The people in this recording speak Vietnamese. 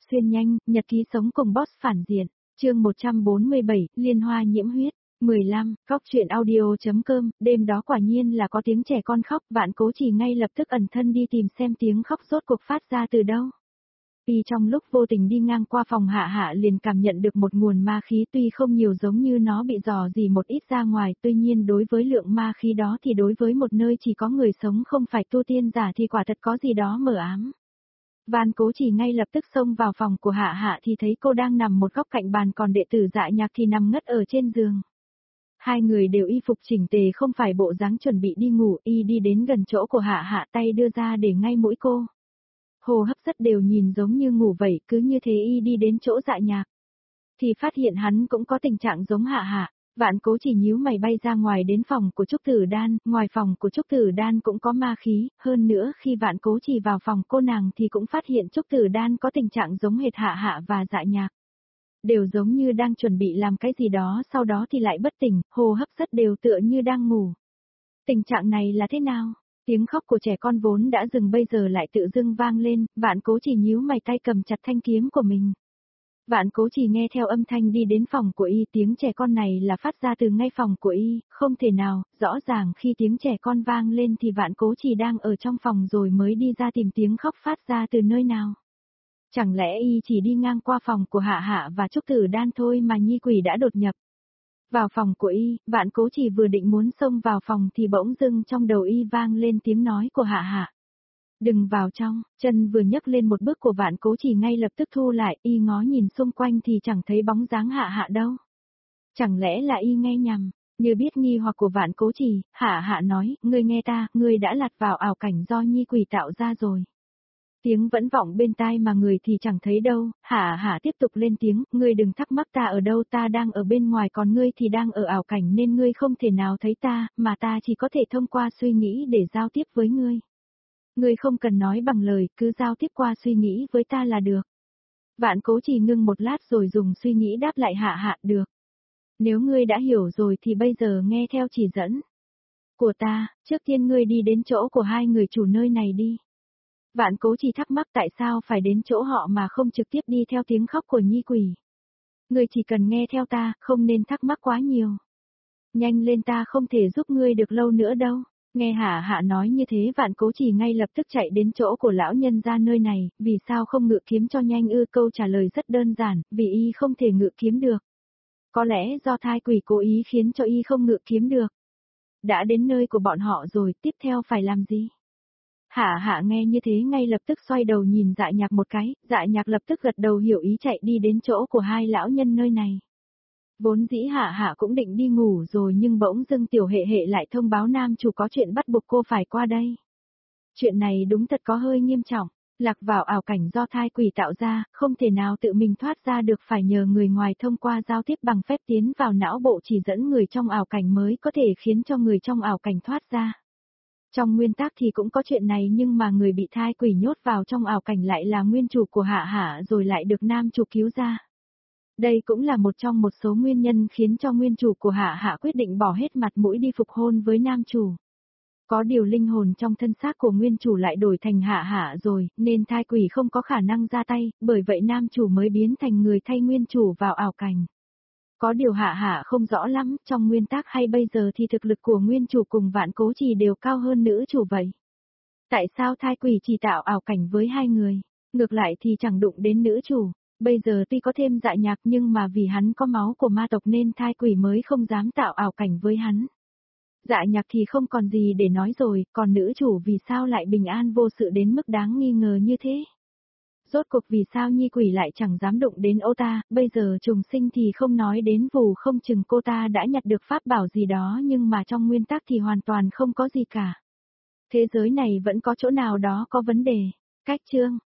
xuyên nhanh, nhật ký sống cùng boss phản diện. Chương 147, Liên Hoa nhiễm huyết. 15, Góc truyện audio.com, đêm đó quả nhiên là có tiếng trẻ con khóc, Vạn Cố Chỉ ngay lập tức ẩn thân đi tìm xem tiếng khóc rốt cuộc phát ra từ đâu. Vì trong lúc vô tình đi ngang qua phòng Hạ Hạ liền cảm nhận được một nguồn ma khí tuy không nhiều giống như nó bị dò dỉ một ít ra ngoài, tuy nhiên đối với lượng ma khí đó thì đối với một nơi chỉ có người sống không phải tu tiên giả thì quả thật có gì đó mờ ám. Vạn Cố Chỉ ngay lập tức xông vào phòng của Hạ Hạ thì thấy cô đang nằm một góc cạnh bàn, còn đệ tử Dạ Nhạc thì nằm ngất ở trên giường. Hai người đều y phục chỉnh tề, không phải bộ dáng chuẩn bị đi ngủ. Y đi đến gần chỗ của Hạ Hạ, tay đưa ra để ngay mũi cô. Hô hấp rất đều, nhìn giống như ngủ vậy. Cứ như thế y đi đến chỗ Dạ Nhạc thì phát hiện hắn cũng có tình trạng giống Hạ Hạ. Vạn Cố Chỉ nhíu mày bay ra ngoài đến phòng của Trúc Tử Đan. Ngoài phòng của Trúc Tử Đan cũng có ma khí. Hơn nữa khi Vạn Cố Chỉ vào phòng cô nàng thì cũng phát hiện Trúc Tử Đan có tình trạng giống hệt Hạ Hạ và Dạ Nhạc. Đều giống như đang chuẩn bị làm cái gì đó, sau đó thì lại bất tỉnh, hô hấp rất đều tựa như đang ngủ. Tình trạng này là thế nào? Tiếng khóc của trẻ con vốn đã dừng bây giờ lại tự dưng vang lên. Vạn Cố Chỉ nhíu mày, tay cầm chặt thanh kiếm của mình. Vạn Cố Chỉ nghe theo âm thanh đi đến phòng của y, tiếng trẻ con này là phát ra từ ngay phòng của y, không thể nào, rõ ràng khi tiếng trẻ con vang lên thì Vạn Cố Chỉ đang ở trong phòng rồi mới đi ra tìm tiếng khóc phát ra từ nơi nào. Chẳng lẽ y chỉ đi ngang qua phòng của Hạ Hạ và Trúc Tử Đan thôi mà Nhi Quỷ đã đột nhập vào phòng của y? Vạn Cố Chỉ vừa định muốn xông vào phòng thì bỗng dưng trong đầu y vang lên tiếng nói của Hạ Hạ. Đừng vào trong. Chân vừa nhấc lên một bước của Vạn Cố Chỉ ngay lập tức thu lại, y ngó nhìn xung quanh thì chẳng thấy bóng dáng Hạ Hạ đâu. Chẳng lẽ là y nghe nhầm? Như biết nghi hoặc của Vạn Cố Chỉ, Hạ Hạ nói, ngươi nghe ta, ngươi đã lặt vào ảo cảnh do Nhi Quỷ tạo ra rồi. Tiếng vẫn vọng bên tai mà người thì chẳng thấy đâu. Hạ Hạ tiếp tục lên tiếng, ngươi đừng thắc mắc ta ở đâu, ta đang ở bên ngoài, còn ngươi thì đang ở ảo cảnh nên ngươi không thể nào thấy ta, mà ta chỉ có thể thông qua suy nghĩ để giao tiếp với ngươi. Ngươi không cần nói bằng lời, cứ giao tiếp qua suy nghĩ với ta là được. Vạn Cố Chỉ ngưng một lát rồi dùng suy nghĩ đáp lại Hạ Hạ, được. Nếu ngươi đã hiểu rồi thì bây giờ nghe theo chỉ dẫn của ta, trước tiên ngươi đi đến chỗ của hai người chủ nơi này đi. Vạn Cố Chỉ thắc mắc tại sao phải đến chỗ họ mà không trực tiếp đi theo tiếng khóc của Nhi Quỷ. Ngươi chỉ cần nghe theo ta, không nên thắc mắc quá nhiều. Nhanh lên, ta không thể giúp ngươi được lâu nữa đâu. Nghe Hạ Hạ nói như thế, Vạn Cố Chỉ ngay lập tức chạy đến chỗ của lão nhân ra nơi này. Vì sao không ngự kiếm cho nhanh ư? Câu trả lời rất đơn giản, vì y không thể ngự kiếm được. Có lẽ do thai quỷ cố ý khiến cho y không ngự kiếm được. Đã đến nơi của bọn họ rồi, tiếp theo phải làm gì? Hạ Hạ nghe như thế ngay lập tức xoay đầu nhìn Dạ Nhạc một cái, Dạ Nhạc lập tức gật đầu hiểu ý, chạy đi đến chỗ của hai lão nhân nơi này. Vốn dĩ Hạ Hạ cũng định đi ngủ rồi nhưng bỗng dưng Tiểu Hệ Hệ lại thông báo nam chủ có chuyện bắt buộc cô phải qua đây. Chuyện này đúng thật có hơi nghiêm trọng, lạc vào ảo cảnh do thai quỷ tạo ra, không thể nào tự mình thoát ra được, phải nhờ người ngoài thông qua giao tiếp bằng phép tiến vào não bộ chỉ dẫn người trong ảo cảnh mới có thể khiến cho người trong ảo cảnh thoát ra. Trong nguyên tắc thì cũng có chuyện này nhưng mà người bị thai quỷ nhốt vào trong ảo cảnh lại là nguyên chủ của Hạ Hạ rồi lại được nam chủ cứu ra. Đây cũng là một trong một số nguyên nhân khiến cho nguyên chủ của Hạ Hạ quyết định bỏ hết mặt mũi đi phục hôn với nam chủ. Có điều linh hồn trong thân xác của nguyên chủ lại đổi thành Hạ Hạ rồi, nên thai quỷ không có khả năng ra tay, bởi vậy nam chủ mới biến thành người thay nguyên chủ vào ảo cảnh. Có điều Hạ Hạ không rõ lắm, trong nguyên tắc hay bây giờ thì thực lực của nguyên chủ cùng Vạn Cố Chỉ đều cao hơn nữ chủ vậy. Tại sao thai quỷ chỉ tạo ảo cảnh với hai người, ngược lại thì chẳng đụng đến nữ chủ? Bây giờ tuy có thêm Dạ Nhạc nhưng mà vì hắn có máu của ma tộc nên thai quỷ mới không dám tạo ảo cảnh với hắn. Dạ Nhạc thì không còn gì để nói rồi, còn nữ chủ vì sao lại bình an vô sự đến mức đáng nghi ngờ như thế? Rốt cuộc vì sao Nhi Quỷ lại chẳng dám đụng đến ô ta, bây giờ trùng sinh thì không nói đến, vù không chừng cô ta đã nhặt được pháp bảo gì đó nhưng mà trong nguyên tắc thì hoàn toàn không có gì cả. Thế giới này vẫn có chỗ nào đó có vấn đề. Cách chương